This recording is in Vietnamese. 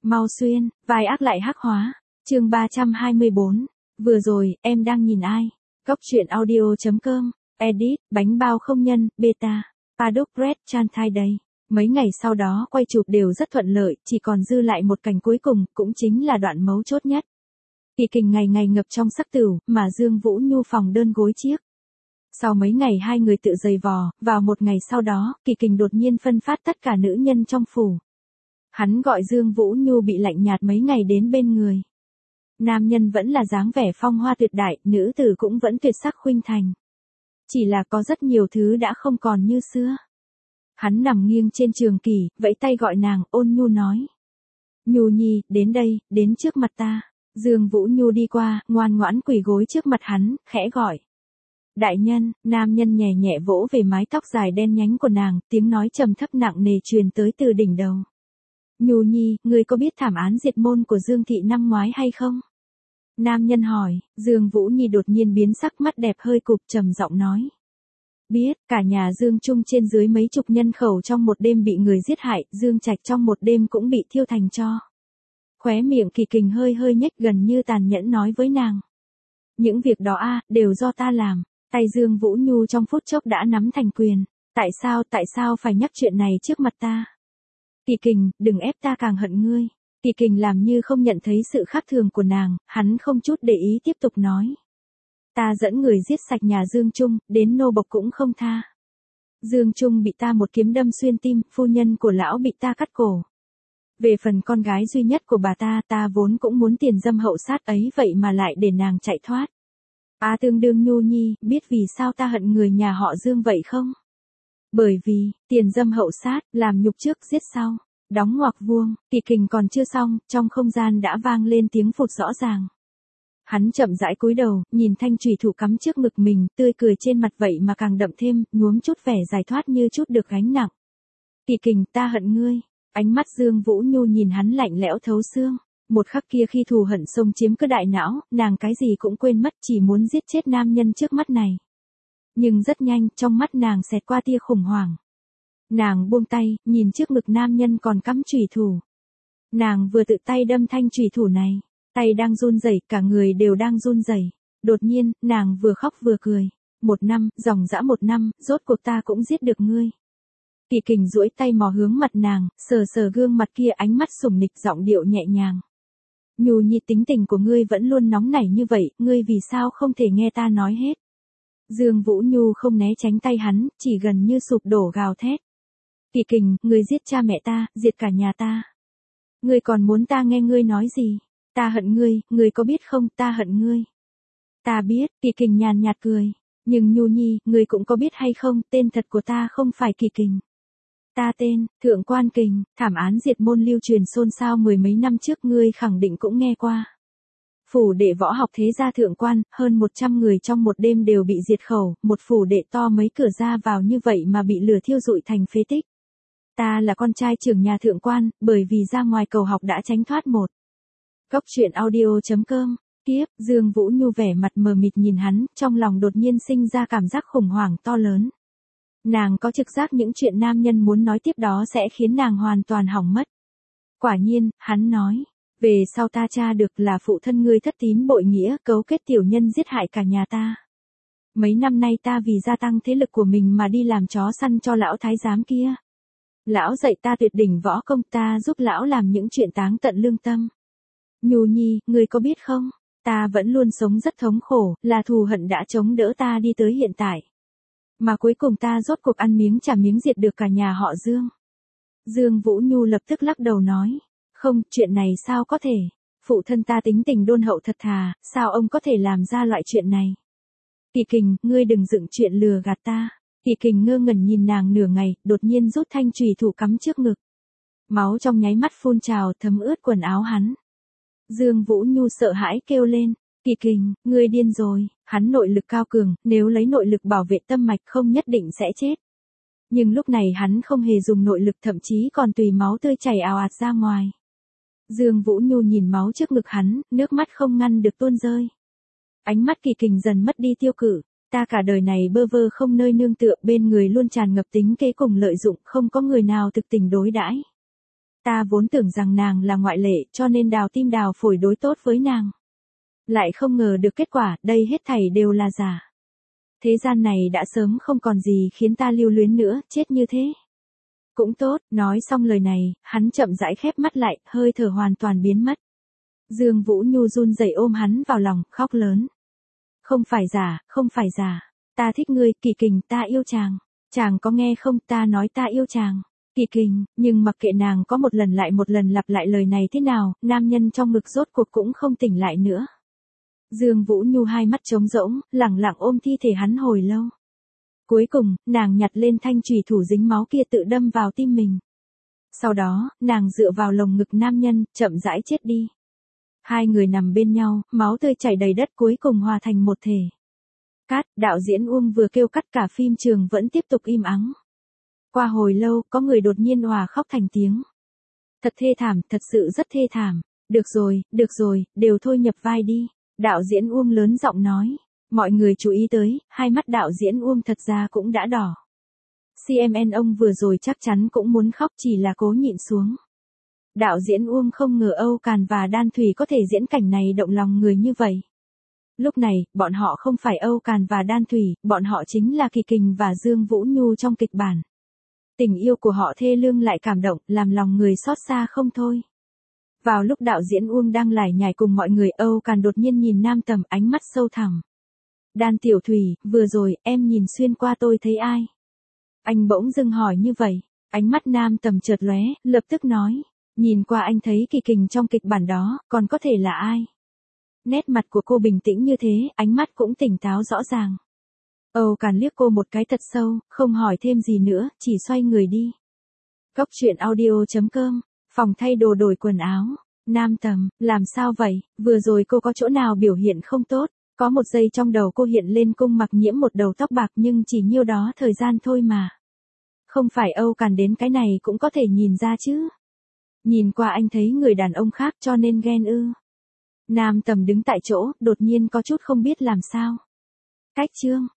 Mau xuyên, vai ác lại hắc hóa. Chương 324. Vừa rồi, em đang nhìn ai? Góc truyện audio.com. Edit, bánh bao không nhân, beta. Paddock Red Chan Thai đây. Mấy ngày sau đó quay chụp đều rất thuận lợi, chỉ còn dư lại một cảnh cuối cùng, cũng chính là đoạn mấu chốt nhất. Kỳ Kình ngày ngày ngập trong sắc tửu, mà Dương Vũ Nhu phòng đơn gối chiếc. Sau mấy ngày hai người tự giày vò, vào một ngày sau đó, Kỳ Kình đột nhiên phân phát tất cả nữ nhân trong phủ. Hắn gọi Dương Vũ Nhu bị lạnh nhạt mấy ngày đến bên người. Nam nhân vẫn là dáng vẻ phong hoa tuyệt đại, nữ tử cũng vẫn tuyệt sắc khuynh thành. Chỉ là có rất nhiều thứ đã không còn như xưa. Hắn nằm nghiêng trên trường kỷ, vẫy tay gọi nàng, ôn nhu nói. Nhu nhi, đến đây, đến trước mặt ta. Dương Vũ Nhu đi qua, ngoan ngoãn quỳ gối trước mặt hắn, khẽ gọi. Đại nhân, nam nhân nhẹ nhẹ vỗ về mái tóc dài đen nhánh của nàng, tiếng nói trầm thấp nặng nề truyền tới từ đỉnh đầu. Nhu nhi, ngươi có biết thảm án diệt môn của Dương thị năm ngoái hay không? Nam nhân hỏi, Dương Vũ Nhi đột nhiên biến sắc, mắt đẹp hơi cụp, trầm giọng nói. Biết, cả nhà Dương Trung trên dưới mấy chục nhân khẩu trong một đêm bị người giết hại, Dương Trạch trong một đêm cũng bị thiêu thành tro. Khóe miệng Kỳ Kình hơi hơi nhếch, gần như tàn nhẫn nói với nàng. Những việc đó đều do ta làm. Tay Dương Vũ Nhu trong phút chốc đã nắm thành quyền. Tại sao phải nhắc chuyện này trước mặt ta? Kỳ Kình, đừng ép ta càng hận ngươi. Kỳ Kình làm như không nhận thấy sự khác thường của nàng, hắn không chút để ý tiếp tục nói. Ta dẫn người giết sạch nhà Dương Trung, đến nô bộc cũng không tha. Dương Trung bị ta một kiếm đâm xuyên tim, phu nhân của lão bị ta cắt cổ. Về phần con gái duy nhất của bà ta vốn cũng muốn tiền dâm hậu sát ấy, vậy mà lại để nàng chạy thoát. Tương đương Nhu nhi, biết vì sao ta hận người nhà họ Dương vậy không? Bởi vì, tiền dâm hậu sát, làm nhục trước giết sau. Đóng ngoặc vuông, Kỳ Kình còn chưa xong, trong không gian đã vang lên tiếng phụt rõ ràng. Hắn chậm rãi cúi đầu, nhìn thanh chùy thủ cắm trước ngực mình, tươi cười trên mặt vậy mà càng đậm thêm, nhuốm chút vẻ giải thoát như chút được gánh nặng. Kỳ Kình, ta hận ngươi. Ánh mắt Dương Vũ Nhu nhìn hắn lạnh lẽo thấu xương. Một khắc kia khi thù hận xông chiếm cứ đại não, nàng cái gì cũng quên mất, chỉ muốn giết chết nam nhân trước mắt này. Nhưng rất nhanh, trong mắt nàng xẹt qua tia khủng hoảng. Nàng buông tay, nhìn trước ngực nam nhân còn cắm chùy thủ. Nàng vừa tự tay đâm thanh chùy thủ này, tay đang run rẩy, cả người đều đang run rẩy. Đột nhiên, nàng vừa khóc vừa cười. 1 năm, dòng dã 1 năm, rốt cuộc ta cũng giết được ngươi. Kỳ Kình duỗi tay mò hướng mặt nàng, sờ sờ gương mặt kia, ánh mắt sủng nịch, giọng điệu nhẹ nhàng. Nhu nhi, tính tình của ngươi vẫn luôn nóng nảy như vậy, ngươi vì sao không thể nghe ta nói hết? Dương Vũ Nhu không né tránh tay hắn, chỉ gần như sụp đổ gào thét. Kỳ Kình, ngươi giết cha mẹ ta, diệt cả nhà ta. Ngươi còn muốn ta nghe ngươi nói gì? Ta hận ngươi, ngươi có biết không, ta hận ngươi. Ta biết, Kỳ Kình nhàn nhạt cười. Nhưng Nhu nhi, ngươi cũng có biết hay không, tên thật của ta không phải Kỳ Kình. Ta tên, Thượng Quan Kình, thảm án diệt môn lưu truyền xôn xao 10 mấy năm trước, ngươi khẳng định cũng nghe qua. Phủ đệ võ học thế gia Thượng Quan, hơn 100 người trong một đêm đều bị diệt khẩu, một phủ đệ to mấy cửa ra vào như vậy mà bị lửa thiêu rụi thành phế tích. Ta là con trai trưởng nhà Thượng Quan, bởi vì ra ngoài cầu học đã tránh thoát một. Góc truyện audio.com. Tiếp, Dương Vũ Nhu vẻ mặt mờ mịt nhìn hắn, trong lòng đột nhiên sinh ra cảm giác khủng hoảng to lớn. Nàng có trực giác những chuyện nam nhân muốn nói tiếp đó sẽ khiến nàng hoàn toàn hỏng mất. Quả nhiên, hắn nói, về sau ta tra được là phụ thân ngươi thất tín bội nghĩa, cấu kết tiểu nhân giết hại cả nhà ta. Mấy năm nay ta vì gia tăng thế lực của mình mà đi làm chó săn cho lão thái giám kia. Lão dạy ta tuyệt đỉnh võ công, ta giúp lão làm những chuyện táng tận lương tâm. Nhu nhi, ngươi có biết không, ta vẫn luôn sống rất thống khổ, là thù hận đã chống đỡ ta đi tới hiện tại. Mà cuối cùng ta rốt cuộc ăn miếng trả miếng diệt được cả nhà họ Dương. Dương Vũ Nhu lập tức lắc đầu nói, không, chuyện này sao có thể, phụ thân ta tính tình đôn hậu thật thà, sao ông có thể làm ra loại chuyện này. Kỳ Kình, ngươi đừng dựng chuyện lừa gạt ta. Kỳ Kình ngơ ngẩn nhìn nàng nửa ngày, đột nhiên rút thanh chùy thủ cắm trước ngực. Máu trong nháy mắt phun trào, thấm ướt quần áo hắn. Dương Vũ Nhu sợ hãi kêu lên. Kỳ Kình, ngươi điên rồi, hắn nội lực cao cường, nếu lấy nội lực bảo vệ tâm mạch không nhất định sẽ chết. Nhưng lúc này hắn không hề dùng nội lực, thậm chí còn tùy máu tươi chảy ào ạt ra ngoài. Dương Vũ Nhu nhìn máu trước ngực hắn, nước mắt không ngăn được tuôn rơi. Ánh mắt Kỳ Kình dần mất đi tiêu cự, ta cả đời này bơ vơ không nơi nương tựa, bên người luôn tràn ngập tính kế cùng lợi dụng, không có người nào thực tình đối đãi. Ta vốn tưởng rằng nàng là ngoại lệ cho nên đào tim đào phổi đối tốt với nàng. Lại không ngờ được kết quả, đây hết thảy đều là giả. Thế gian này đã sớm không còn gì khiến ta lưu luyến nữa, chết như thế. Cũng tốt, nói xong lời này, hắn chậm rãi khép mắt lại, hơi thở hoàn toàn biến mất. Dương Vũ Nhu run rẩy ôm hắn vào lòng, khóc lớn. Không phải giả, không phải giả. Ta thích ngươi, Kỳ Kình, ta yêu chàng. Chàng có nghe không, ta nói ta yêu chàng. Kỳ Kình, nhưng mặc kệ nàng có một lần lại một lần lặp lại lời này thế nào, nam nhân trong ngực rốt cuộc cũng không tỉnh lại nữa. Dương Vũ Nhu hai mắt trống rỗng, lẳng lặng ôm thi thể hắn hồi lâu. Cuối cùng, nàng nhặt lên thanh chùy thủ dính máu kia tự đâm vào tim mình. Sau đó, nàng dựa vào lồng ngực nam nhân, chậm rãi chết đi. Hai người nằm bên nhau, máu tươi chảy đầy đất cuối cùng hòa thành một thể. Cắt, đạo diễn Uông vừa kêu cắt cả phim trường vẫn tiếp tục im ắng. Qua hồi lâu, có người đột nhiên òa khóc thành tiếng. Thật thê thảm, thật sự rất thê thảm. Được rồi, đều thôi nhập vai đi. Đạo diễn Uông lớn giọng nói. Mọi người chú ý tới, hai mắt đạo diễn Uông thật ra cũng đã đỏ. CMN ông vừa rồi chắc chắn cũng muốn khóc chỉ là cố nhịn xuống. Đạo diễn Uông không ngờ Âu Càn và Đan Thủy có thể diễn cảnh này động lòng người như vậy. Lúc này, bọn họ không phải Âu Càn và Đan Thủy, bọn họ chính là Kỳ Kình và Dương Vũ Nhu trong kịch bản. Tình yêu của họ thê lương lại cảm động, làm lòng người xót xa không thôi. Vào lúc đạo diễn Uông đang lải nhải cùng mọi người, Âu Càn đột nhiên nhìn Nam Tầm, ánh mắt sâu thẳm. Đan Tiểu Thủy, vừa rồi, em nhìn xuyên qua tôi thấy ai? Anh bỗng dưng hỏi như vậy, ánh mắt Nam Tầm chợt lóe, lập tức nói, nhìn qua anh thấy Kỳ Kình trong kịch bản đó, còn có thể là ai? Nét mặt của cô bình tĩnh như thế, ánh mắt cũng tỉnh táo rõ ràng. Âu Càn liếc cô một cái thật sâu, không hỏi thêm gì nữa, chỉ xoay người đi. Góc truyện audio.com, phòng thay đồ đổi quần áo. Nam Tầm, làm sao vậy, vừa rồi cô có chỗ nào biểu hiện không tốt? Có một giây trong đầu cô hiện lên Cung Mặc Nhiễm một đầu tóc bạc nhưng chỉ nhiêu đó thời gian thôi mà. Không phải Âu Càn đến cái này cũng có thể nhìn ra chứ. Nhìn qua anh thấy người đàn ông khác cho nên ghen ư. Nam Tầm đứng tại chỗ, đột nhiên có chút không biết làm sao. Cách chương.